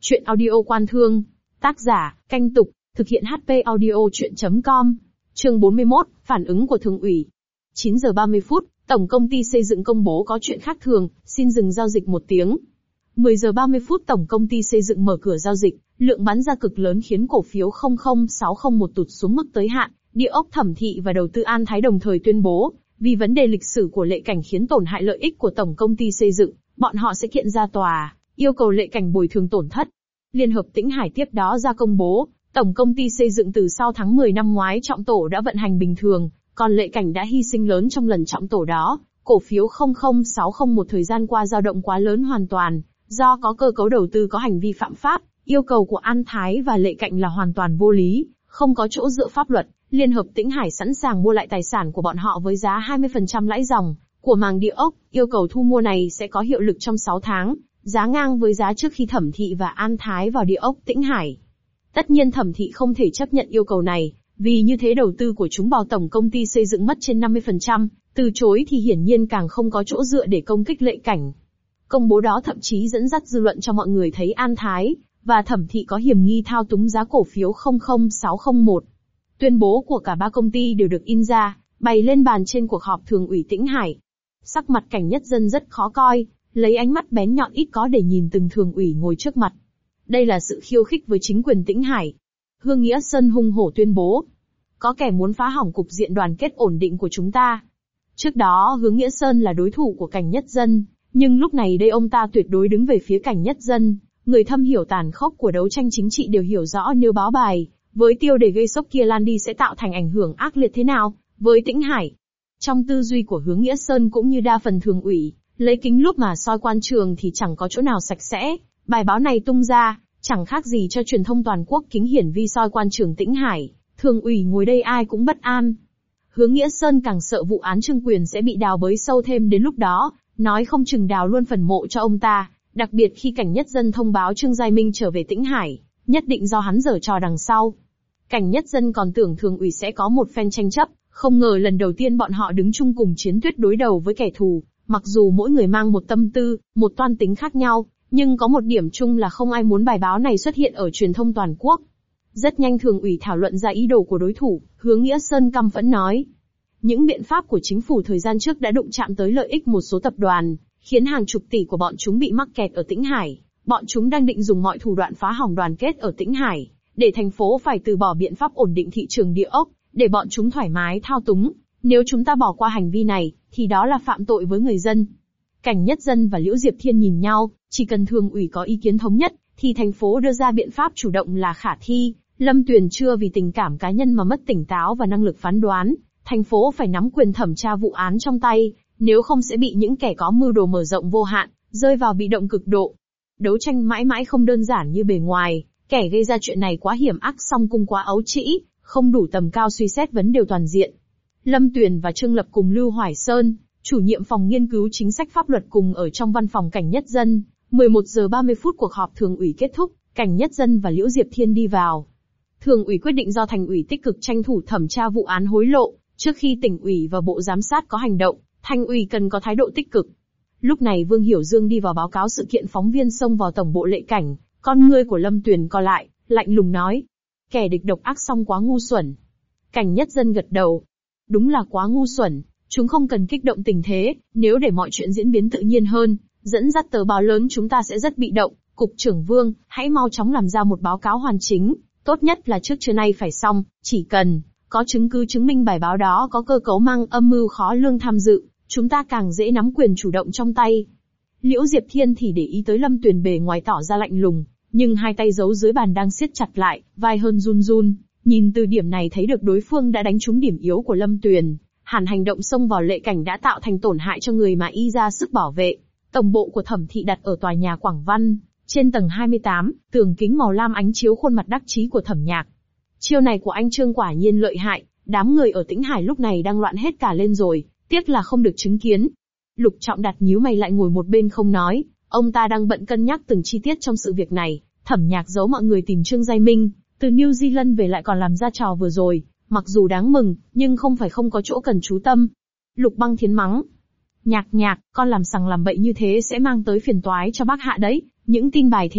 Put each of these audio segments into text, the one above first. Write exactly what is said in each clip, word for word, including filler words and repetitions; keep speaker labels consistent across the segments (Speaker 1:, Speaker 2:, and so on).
Speaker 1: Chuyện audio quan thương. Tác giả, Canh Tục, thực hiện hát pê audio chuyện chấm com. Chương bốn mươi mốt, phản ứng của thường ủy. chín giờ ba mươi phút, Tổng công ty xây dựng công bố có chuyện khác thường, xin dừng giao dịch một tiếng. mười giờ ba mươi phút Tổng công ty xây dựng mở cửa giao dịch, lượng bán ra cực lớn khiến cổ phiếu không không sáu không một tụt xuống mức tới hạn. Địa ốc Thẩm Thị và Đầu tư An Thái đồng thời tuyên bố, vì vấn đề lịch sử của Lệ Cảnh khiến tổn hại lợi ích của Tổng công ty xây dựng, bọn họ sẽ kiện ra tòa, yêu cầu Lệ Cảnh bồi thường tổn thất. Liên hợp Tĩnh Hải tiếp đó ra công bố, Tổng công ty xây dựng từ sau tháng mười năm ngoái trọng tổ đã vận hành bình thường, còn Lệ Cảnh đã hy sinh lớn trong lần trọng tổ đó. Cổ phiếu không không sáu không một thời gian qua dao động quá lớn hoàn toàn, do có cơ cấu đầu tư có hành vi phạm pháp, yêu cầu của An Thái và Lệ Cảnh là hoàn toàn vô lý, không có chỗ dựa pháp luật. Liên hợp Tĩnh Hải sẵn sàng mua lại tài sản của bọn họ với giá hai mươi phần trăm lãi ròng của màng địa ốc, yêu cầu thu mua này sẽ có hiệu lực trong sáu tháng, giá ngang với giá trước khi Thẩm Thị và An Thái vào địa ốc Tĩnh Hải. Tất nhiên Thẩm Thị không thể chấp nhận yêu cầu này, vì như thế đầu tư của chúng vào Tổng công ty xây dựng mất trên năm mươi phần trăm, từ chối thì hiển nhiên càng không có chỗ dựa để công kích Lệ Cảnh. Công bố đó thậm chí dẫn dắt dư luận cho mọi người thấy An Thái và Thẩm Thị có hiểm nghi thao túng giá cổ phiếu không không sáu không một. Tuyên bố của cả ba công ty đều được in ra, bày lên bàn trên cuộc họp thường ủy Tĩnh Hải. Sắc mặt Cảnh Nhất Dân rất khó coi, lấy ánh mắt bén nhọn ít có để nhìn từng thường ủy ngồi trước mặt. Đây là sự khiêu khích với chính quyền Tĩnh Hải. Hương Nghĩa Sơn hung hổ tuyên bố, có kẻ muốn phá hỏng cục diện đoàn kết ổn định của chúng ta. Trước đó Hướng Nghĩa Sơn là đối thủ của Cảnh Nhất Dân, nhưng lúc này đây ông ta tuyệt đối đứng về phía Cảnh Nhất Dân. Người thâm hiểu tàn khốc của đấu tranh chính trị đều hiểu rõ nếu báo bài với tiêu đề gây sốc kia lan đi sẽ tạo thành ảnh hưởng ác liệt thế nào với Tĩnh Hải. Trong tư duy của Hướng Nghĩa Sơn cũng như đa phần thường ủy, lấy kính lúp mà soi quan trường thì chẳng có chỗ nào sạch sẽ. Bài báo này tung ra, chẳng khác gì cho truyền thông toàn quốc kính hiển vi soi quan trường Tĩnh Hải. Thường ủy ngồi đây ai cũng bất an. Hướng Nghĩa Sơn càng sợ vụ án Trương Quyền sẽ bị đào bới sâu thêm đến lúc đó, nói không chừng đào luôn phần mộ cho ông ta. Đặc biệt khi Cảnh Nhất Dân thông báo Trương Giai Minh trở về Tĩnh Hải, nhất định do hắn giở trò đằng sau. Cảnh Nhất Dân còn tưởng thường ủy sẽ có một phen tranh chấp, không ngờ lần đầu tiên bọn họ đứng chung cùng chiến tuyết đối đầu với kẻ thù. Mặc dù mỗi người mang một tâm tư, một toan tính khác nhau, nhưng có một điểm chung là không ai muốn bài báo này xuất hiện ở truyền thông toàn quốc. Rất nhanh thường ủy thảo luận ra ý đồ của đối thủ, Hướng Nghĩa Sơn căm phẫn nói. Những biện pháp của chính phủ thời gian trước đã đụng chạm tới lợi ích một số tập đoàn, khiến hàng chục tỷ của bọn chúng bị mắc kẹt ở Tĩnh Hải. Bọn chúng đang định dùng mọi thủ đoạn phá hỏng đoàn kết ở Tĩnh Hải, để thành phố phải từ bỏ biện pháp ổn định thị trường địa ốc, để bọn chúng thoải mái thao túng. Nếu chúng ta bỏ qua hành vi này, thì đó là phạm tội với người dân. Cảnh Nhất Dân và Liễu Diệp Thiên nhìn nhau, chỉ cần thường ủy có ý kiến thống nhất, thì thành phố đưa ra biện pháp chủ động là khả thi. Lâm Tuyền chưa vì tình cảm cá nhân mà mất tỉnh táo và năng lực phán đoán, thành phố phải nắm quyền thẩm tra vụ án trong tay, nếu không sẽ bị những kẻ có mưu đồ mở rộng vô hạn, rơi vào bị động cực độ. Đấu tranh mãi mãi không đơn giản như bề ngoài, kẻ gây ra chuyện này quá hiểm ác song cung quá ấu trĩ, không đủ tầm cao suy xét vấn đề toàn diện. Lâm Tuyền và Trương Lập cùng Lưu Hoài Sơn, chủ nhiệm phòng nghiên cứu chính sách pháp luật cùng ở trong văn phòng Cảnh Nhất Dân. mười một giờ ba mươi phút cuộc họp thường ủy kết thúc, Cảnh Nhất Dân và Liễu Diệp Thiên đi vào. Thường ủy quyết định do thành ủy tích cực tranh thủ thẩm tra vụ án hối lộ, trước khi tỉnh ủy và bộ giám sát có hành động, thành ủy cần có thái độ tích cực. Lúc này Vương Hiểu Dương đi vào báo cáo sự kiện phóng viên xông vào tổng bộ Lệ Cảnh, con ngươi của Lâm Tuyền co lại, lạnh lùng nói. Kẻ địch độc ác song quá ngu xuẩn. Cảnh Nhất Dân gật đầu. Đúng là quá ngu xuẩn, chúng không cần kích động tình thế, nếu để mọi chuyện diễn biến tự nhiên hơn, dẫn dắt tờ báo lớn chúng ta sẽ rất bị động. Cục trưởng Vương, hãy mau chóng làm ra một báo cáo hoàn chỉnh, tốt nhất là trước trưa nay phải xong, chỉ cần có chứng cứ chứng minh bài báo đó có cơ cấu mang âm mưu khó lường tham dự, chúng ta càng dễ nắm quyền chủ động trong tay. Liễu Diệp Thiên thì để ý tới Lâm Tuyền bề ngoài tỏ ra lạnh lùng, nhưng hai tay giấu dưới bàn đang siết chặt lại, vai hơn run run, nhìn từ điểm này thấy được đối phương đã đánh trúng điểm yếu của Lâm Tuyền, hẳn hành động xông vào Lệ Cảnh đã tạo thành tổn hại cho người mà y ra sức bảo vệ. Tổng bộ của Thẩm Thị đặt ở tòa nhà Quảng Văn, trên tầng hai mươi tám, tường kính màu lam ánh chiếu khuôn mặt đắc chí của Thẩm Nhạc. Chiêu này của anh Trương quả nhiên lợi hại, đám người ở Tĩnh Hải lúc này đang loạn hết cả lên rồi, tiếc là không được chứng kiến. Lục Trọng Đạt nhíu mày lại ngồi một bên không nói, ông ta đang bận cân nhắc từng chi tiết trong sự việc này. Thẩm Nhạc giấu mọi người tìm Trương Giai Minh, từ New Zealand về lại còn làm ra trò vừa rồi, mặc dù đáng mừng, nhưng không phải không có chỗ cần chú tâm. Lục Băng Thiến mắng. Nhạc Nhạc, con làm sằng làm bậy như thế sẽ mang tới phiền toái cho bác Hạ đấy, những tin bài thế này,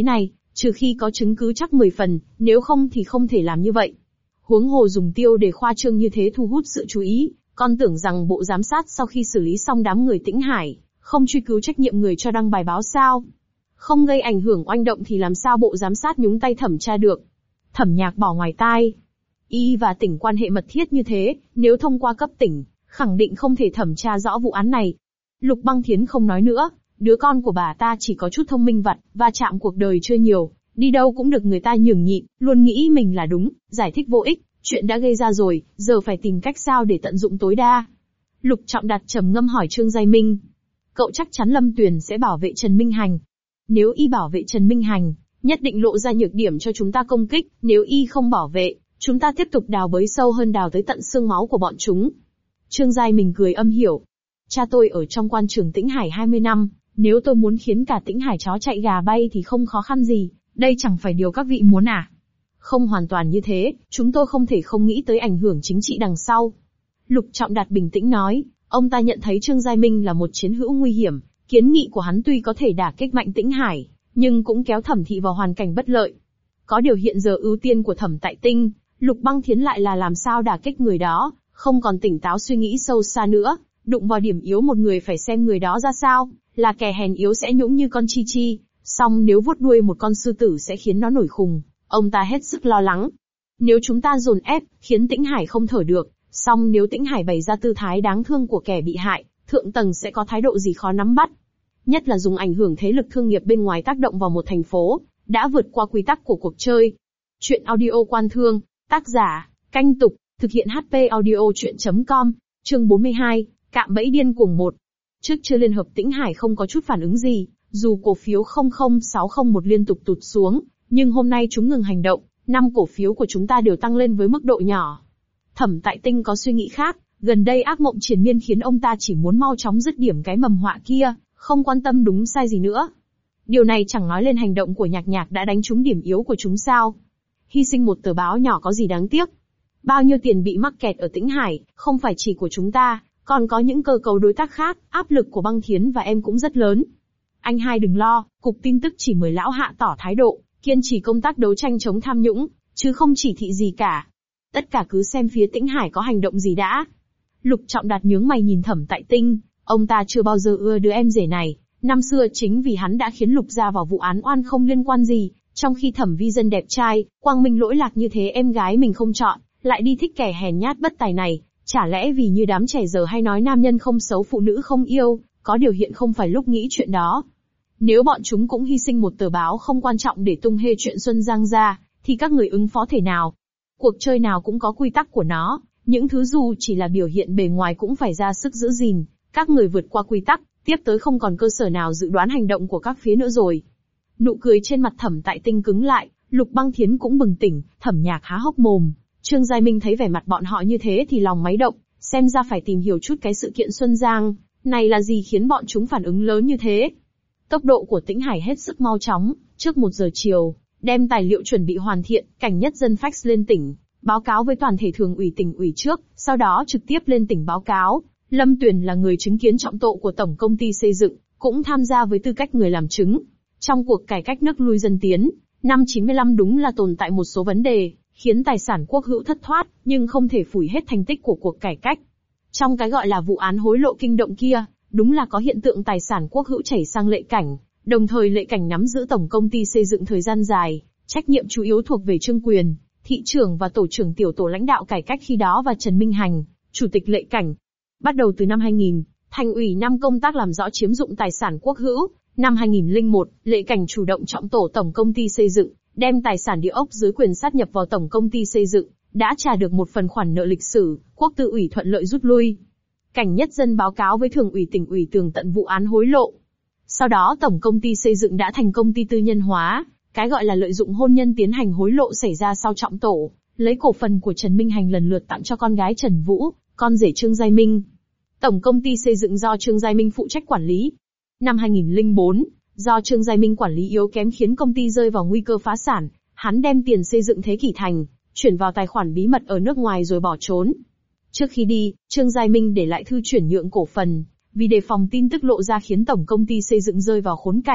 Speaker 1: Trừ khi có chứng cứ chắc mười phần, nếu không thì không thể làm như vậy. Huống hồ dùng tiêu đề khoa trương như thế thu hút sự chú ý, con tưởng rằng bộ giám sát sau khi xử lý xong đám người Tĩnh Hải, không truy cứu trách nhiệm người cho đăng bài báo sao? Không gây ảnh hưởng oanh động thì làm sao bộ giám sát nhúng tay thẩm tra được? Thẩm Nhạc bỏ ngoài tai. Y và tỉnh quan hệ mật thiết như thế, nếu thông qua cấp tỉnh, khẳng định không thể thẩm tra rõ vụ án này. Lục Băng Thiến không nói nữa, đứa con của bà ta chỉ có chút thông minh vặt, va chạm cuộc đời chưa nhiều, đi đâu cũng được người ta nhường nhịn, luôn nghĩ mình là đúng, giải thích vô ích, chuyện đã gây ra rồi, giờ phải tìm cách sao để tận dụng tối đa. Lục Trọng Đạt trầm ngâm hỏi Trương Giai Minh. Cậu chắc chắn Lâm Tuyền sẽ bảo vệ Trần Minh Hành. Nếu y bảo vệ Trần Minh Hành, nhất định lộ ra nhược điểm cho chúng ta công kích, nếu y không bảo vệ, chúng ta tiếp tục đào bới sâu hơn, đào tới tận xương máu của bọn chúng. Trương Giai Minh cười âm hiểu. Cha tôi ở trong quan trường Tĩnh Hải hai mươi năm, nếu tôi muốn khiến cả Tĩnh Hải chó chạy gà bay thì không khó khăn gì, đây chẳng phải điều các vị muốn à? Không hoàn toàn như thế, chúng tôi không thể không nghĩ tới ảnh hưởng chính trị đằng sau. Lục Trọng Đạt bình tĩnh nói, ông ta nhận thấy Trương Giai Minh là một chiến hữu nguy hiểm, kiến nghị của hắn tuy có thể đả kích mạnh Tĩnh Hải, nhưng cũng kéo Thẩm Thị vào hoàn cảnh bất lợi. Có điều hiện giờ ưu tiên của Thẩm Tại Tinh, Lục Băng Thiến lại là làm sao đả kích người đó, không còn tỉnh táo suy nghĩ sâu xa nữa, đụng vào điểm yếu một người phải xem người đó ra sao, là kẻ hèn yếu sẽ nhũng như con chi chi, song nếu vuốt đuôi một con sư tử sẽ khiến nó nổi khùng, ông ta hết sức lo lắng. Nếu chúng ta dồn ép, khiến Tĩnh Hải không thở được, song nếu Tĩnh Hải bày ra tư thái đáng thương của kẻ bị hại, thượng tầng sẽ có thái độ gì khó nắm bắt. Nhất là dùng ảnh hưởng thế lực thương nghiệp bên ngoài tác động vào một thành phố, đã vượt qua quy tắc của cuộc chơi. Chuyện audio Quan Thương, tác giả, Canh Tục, thực hiện hát pê audio chuyện chấm com, chương bốn mươi hai, cạm bẫy điên cuồng một. Trước chưa Liên hợp Tĩnh Hải không có chút phản ứng gì, dù cổ phiếu không không sáu không một liên tục tụt xuống, nhưng hôm nay chúng ngừng hành động, năm cổ phiếu của chúng ta đều tăng lên với mức độ nhỏ. Thẩm Tại Tinh có suy nghĩ khác, gần đây ác mộng triền miên khiến ông ta chỉ muốn mau chóng dứt điểm cái mầm họa kia, không quan tâm đúng sai gì nữa. Điều này chẳng nói lên hành động của Nhạc Nhạc đã đánh trúng điểm yếu của chúng sao? Hy sinh một tờ báo nhỏ có gì đáng tiếc? Bao nhiêu tiền bị mắc kẹt ở Tĩnh Hải, không phải chỉ của chúng ta, còn có những cơ cấu đối tác khác, áp lực của Băng Thiến và em cũng rất lớn. Anh hai đừng lo, cục tin tức chỉ mời lão hạ tỏ thái độ, kiên trì công tác đấu tranh chống tham nhũng, chứ không chỉ thị gì cả. Tất cả cứ xem phía Tĩnh Hải có hành động gì đã. Lục Trọng Đạt nhướng mày nhìn Thẩm Tại Tinh, ông ta chưa bao giờ ưa đứa em rể này, năm xưa chính vì hắn đã khiến Lục gia vào vụ án oan không liên quan gì, trong khi Thẩm Vi Dân đẹp trai, quang minh lỗi lạc như thế em gái mình không chọn, lại đi thích kẻ hèn nhát bất tài này, chả lẽ vì như đám trẻ giờ hay nói nam nhân không xấu phụ nữ không yêu, có điều hiện không phải lúc nghĩ chuyện đó. Nếu bọn chúng cũng hy sinh một tờ báo không quan trọng để tung hê chuyện Xuân Giang ra, thì các người ứng phó thể nào? Cuộc chơi nào cũng có quy tắc của nó, những thứ dù chỉ là biểu hiện bề ngoài cũng phải ra sức giữ gìn, các người vượt qua quy tắc, tiếp tới không còn cơ sở nào dự đoán hành động của các phía nữa rồi. Nụ cười trên mặt Thẩm Tại Tinh cứng lại, Lục Băng Thiến cũng bừng tỉnh, Thẩm Nhạc há hốc mồm. Trương Giai Minh thấy vẻ mặt bọn họ như thế thì lòng máy động, xem ra phải tìm hiểu chút cái sự kiện Xuân Giang này là gì khiến bọn chúng phản ứng lớn như thế. Tốc độ của Tĩnh Hải hết sức mau chóng, trước một giờ chiều, đem tài liệu chuẩn bị hoàn thiện, Cảnh Nhất Dân fax lên tỉnh, báo cáo với toàn thể thường ủy tỉnh ủy trước, sau đó trực tiếp lên tỉnh báo cáo. Lâm Tuyền là người chứng kiến trọng tội của Tổng Công ty Xây dựng, cũng tham gia với tư cách người làm chứng. Trong cuộc cải cách nước lui dân tiến, năm chín mươi lăm đúng là tồn tại một số vấn đề, khiến tài sản quốc hữu thất thoát, nhưng không thể phủi hết thành tích của cuộc cải cách. Trong cái gọi là vụ án hối lộ kinh động kia, đúng là có hiện tượng tài sản quốc hữu chảy sang Lệ Cảnh, đồng thời Lệ Cảnh nắm giữ Tổng Công ty Xây dựng thời gian dài, trách nhiệm chủ yếu thuộc về Trương Quyền, thị trưởng và tổ trưởng tiểu tổ lãnh đạo cải cách khi đó và Trần Minh Hành, chủ tịch Lệ Cảnh. Bắt đầu từ năm hai nghìn, Thành ủy năm công tác làm rõ chiếm dụng tài sản quốc hữu. Năm hai nghìn lẻ một, Lệ Cảnh chủ động trọng tổ Tổng Công ty Xây dựng, đem tài sản địa ốc dưới quyền sát nhập vào Tổng Công ty Xây dựng, đã trả được một phần khoản nợ lịch sử, Quốc Tư ủy thuận lợi rút lui. Cảnh Nhất Dân báo cáo với Thường ủy tỉnh ủy tường tận vụ án hối lộ. Sau đó Tổng Công ty Xây dựng đã thành công ty tư nhân hóa, cái gọi là lợi dụng hôn nhân tiến hành hối lộ xảy ra sau trọng tổ, lấy cổ phần của Trần Minh Hành lần lượt tặng cho con gái Trần Vũ, con rể Trương Giai Minh. Tổng Công ty Xây dựng do Trương Giai Minh phụ trách quản lý. Năm hai nghìn lẻ bốn, do Trương Giai Minh quản lý yếu kém khiến công ty rơi vào nguy cơ phá sản, hắn đem tiền xây dựng Thế Kỷ Thành, chuyển vào tài khoản bí mật ở nước ngoài rồi bỏ trốn. Trước khi đi, Trương Giai Minh để lại thư chuyển nhượng cổ phần, vì đề phòng tin tức lộ ra khiến Tổng Công ty Xây dựng rơi vào khốn cảnh,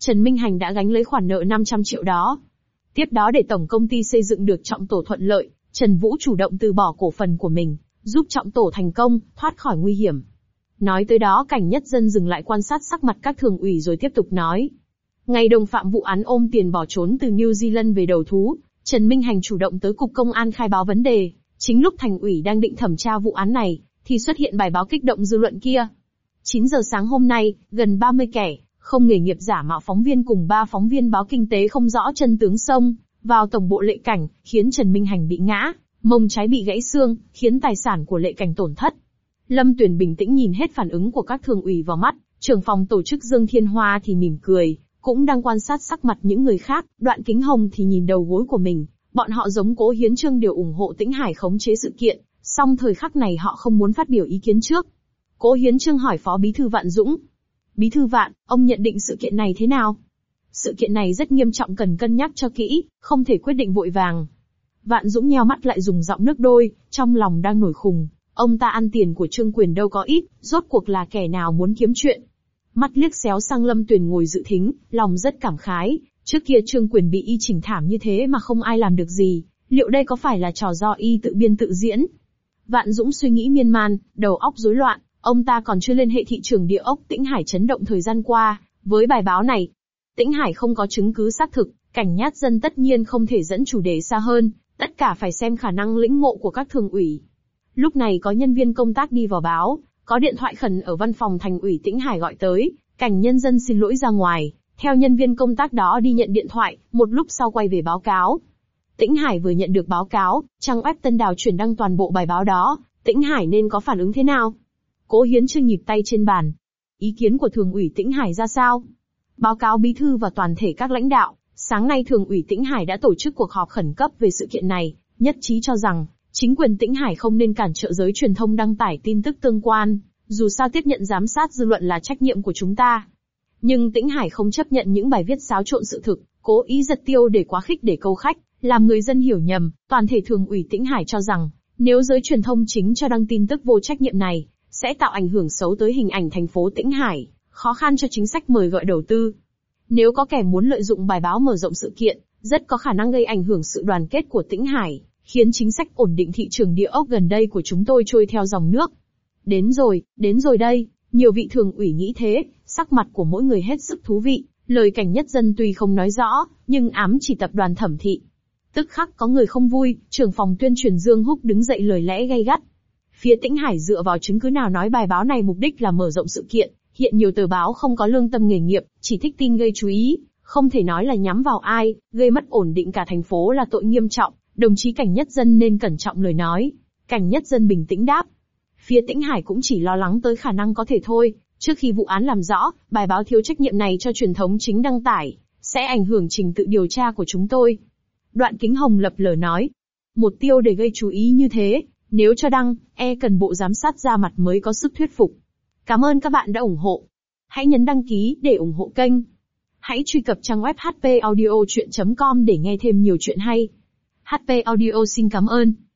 Speaker 1: Trần Minh Hành đã gánh lấy khoản nợ năm trăm triệu đó. Tiếp đó để tổng công ty xây dựng được trọng tổ thuận lợi, Trần Vũ chủ động từ bỏ cổ phần của mình, giúp trọng tổ thành công, thoát khỏi nguy hiểm. Nói tới đó Cảnh Nhất Dân dừng lại quan sát sắc mặt các thường ủy rồi tiếp tục nói. Ngày đồng phạm vụ án ôm tiền bỏ trốn từ New Zealand về đầu thú, Trần Minh Hành chủ động tới cục công an khai báo vấn đề. Chính lúc thành ủy đang định thẩm tra vụ án này, thì xuất hiện bài báo kích động dư luận kia. chín giờ sáng hôm nay, gần ba mươi kẻ, không nghề nghiệp giả mạo phóng viên cùng ba phóng viên báo kinh tế không rõ chân tướng xông vào tổng bộ Lệ Cảnh, khiến Trần Minh Hành bị ngã, mông trái bị gãy xương, khiến tài sản của Lệ Cảnh tổn thất. Lâm Tuyền bình tĩnh nhìn hết phản ứng của các thường ủy vào mắt, trưởng phòng tổ chức Dương Thiên Hoa thì mỉm cười, cũng đang quan sát sắc mặt những người khác, Đoạn Kính Hồng thì nhìn đầu gối của mình, bọn họ giống Cố Hiến Chương đều ủng hộ Tĩnh Hải khống chế sự kiện, song thời khắc này họ không muốn phát biểu ý kiến trước. Cố Hiến Chương hỏi Phó Bí thư Vạn Dũng. Bí thư Vạn, ông nhận định sự kiện này thế nào? Sự kiện này rất nghiêm trọng cần cân nhắc cho kỹ, không thể quyết định vội vàng. Vạn Dũng nheo mắt lại dùng giọng nước đôi, trong lòng đang nổi khùng. Ông ta ăn tiền của Trương Quyền đâu có ít, rốt cuộc là kẻ nào muốn kiếm chuyện. Mắt liếc xéo sang Lâm Tuyền ngồi dự thính, lòng rất cảm khái. Trước kia Trương Quyền bị y chỉnh thảm như thế mà không ai làm được gì, liệu đây có phải là trò do y tự biên tự diễn? Vạn Dũng suy nghĩ miên man, đầu óc rối loạn, ông ta còn chưa liên hệ thị trường địa ốc Tĩnh Hải chấn động thời gian qua, với bài báo này. Tĩnh Hải không có chứng cứ xác thực, Cảnh Nhất Dân tất nhiên không thể dẫn chủ đề xa hơn, tất cả phải xem khả năng lĩnh ngộ của các thường ủy. Lúc này có nhân viên công tác đi vào báo, có điện thoại khẩn ở văn phòng thành ủy Tĩnh Hải gọi tới, Cảnh Nhân Dân xin lỗi ra ngoài, theo nhân viên công tác đó đi nhận điện thoại, một lúc sau quay về báo cáo. Tĩnh Hải vừa nhận được báo cáo, trang web Tân Đào chuyển đăng toàn bộ bài báo đó, Tĩnh Hải nên có phản ứng thế nào? Cố Hiến Chương nhịp tay trên bàn. Ý kiến của thường ủy Tĩnh Hải ra sao? Báo cáo bí thư và toàn thể các lãnh đạo, sáng nay thường ủy Tĩnh Hải đã tổ chức cuộc họp khẩn cấp về sự kiện này, nhất trí cho rằng, chính quyền Tĩnh Hải không nên cản trở giới truyền thông đăng tải tin tức tương quan, dù sao tiếp nhận giám sát dư luận là trách nhiệm của chúng ta. Nhưng Tĩnh Hải không chấp nhận những bài viết xáo trộn sự thực, cố ý giật tiêu để quá khích để câu khách, làm người dân hiểu nhầm. Toàn thể thường ủy Tĩnh Hải cho rằng, nếu giới truyền thông chính cho đăng tin tức vô trách nhiệm này, sẽ tạo ảnh hưởng xấu tới hình ảnh thành phố Tĩnh Hải, khó khăn cho chính sách mời gọi đầu tư. Nếu có kẻ muốn lợi dụng bài báo mở rộng sự kiện, rất có khả năng gây ảnh hưởng sự đoàn kết của Tĩnh Hải, khiến chính sách ổn định thị trường địa ốc gần đây của chúng tôi trôi theo dòng nước. Đến rồi, đến rồi đây, nhiều vị thường ủy nghĩ thế, sắc mặt của mỗi người hết sức thú vị, lời Cảnh Nhất Dân tuy không nói rõ, nhưng ám chỉ tập đoàn Thẩm Thị. Tức khắc có người không vui, trưởng phòng tuyên truyền Dương Húc đứng dậy lời lẽ gay gắt. Phía Tĩnh Hải dựa vào chứng cứ nào nói bài báo này mục đích là mở rộng sự kiện, hiện nhiều tờ báo không có lương tâm nghề nghiệp, chỉ thích tin gây chú ý, không thể nói là nhắm vào ai, gây mất ổn định cả thành phố là tội nghiêm trọng, đồng chí Cảnh Nhất Dân nên cẩn trọng lời nói. Cảnh Nhất Dân bình tĩnh đáp. Phía Tĩnh Hải cũng chỉ lo lắng tới khả năng có thể thôi, trước khi vụ án làm rõ, bài báo thiếu trách nhiệm này cho truyền thống chính đăng tải, sẽ ảnh hưởng trình tự điều tra của chúng tôi. Đoạn Kính Hồng lập lờ nói. Một tiêu để gây chú ý như thế, nếu cho đăng, e cần bộ giám sát ra mặt mới có sức thuyết phục. Cảm ơn các bạn đã ủng hộ. Hãy nhấn đăng ký để ủng hộ kênh. Hãy truy cập trang web h p audio chuyện chấm com để nghe thêm nhiều chuyện hay. hát pê Audio xin cảm ơn.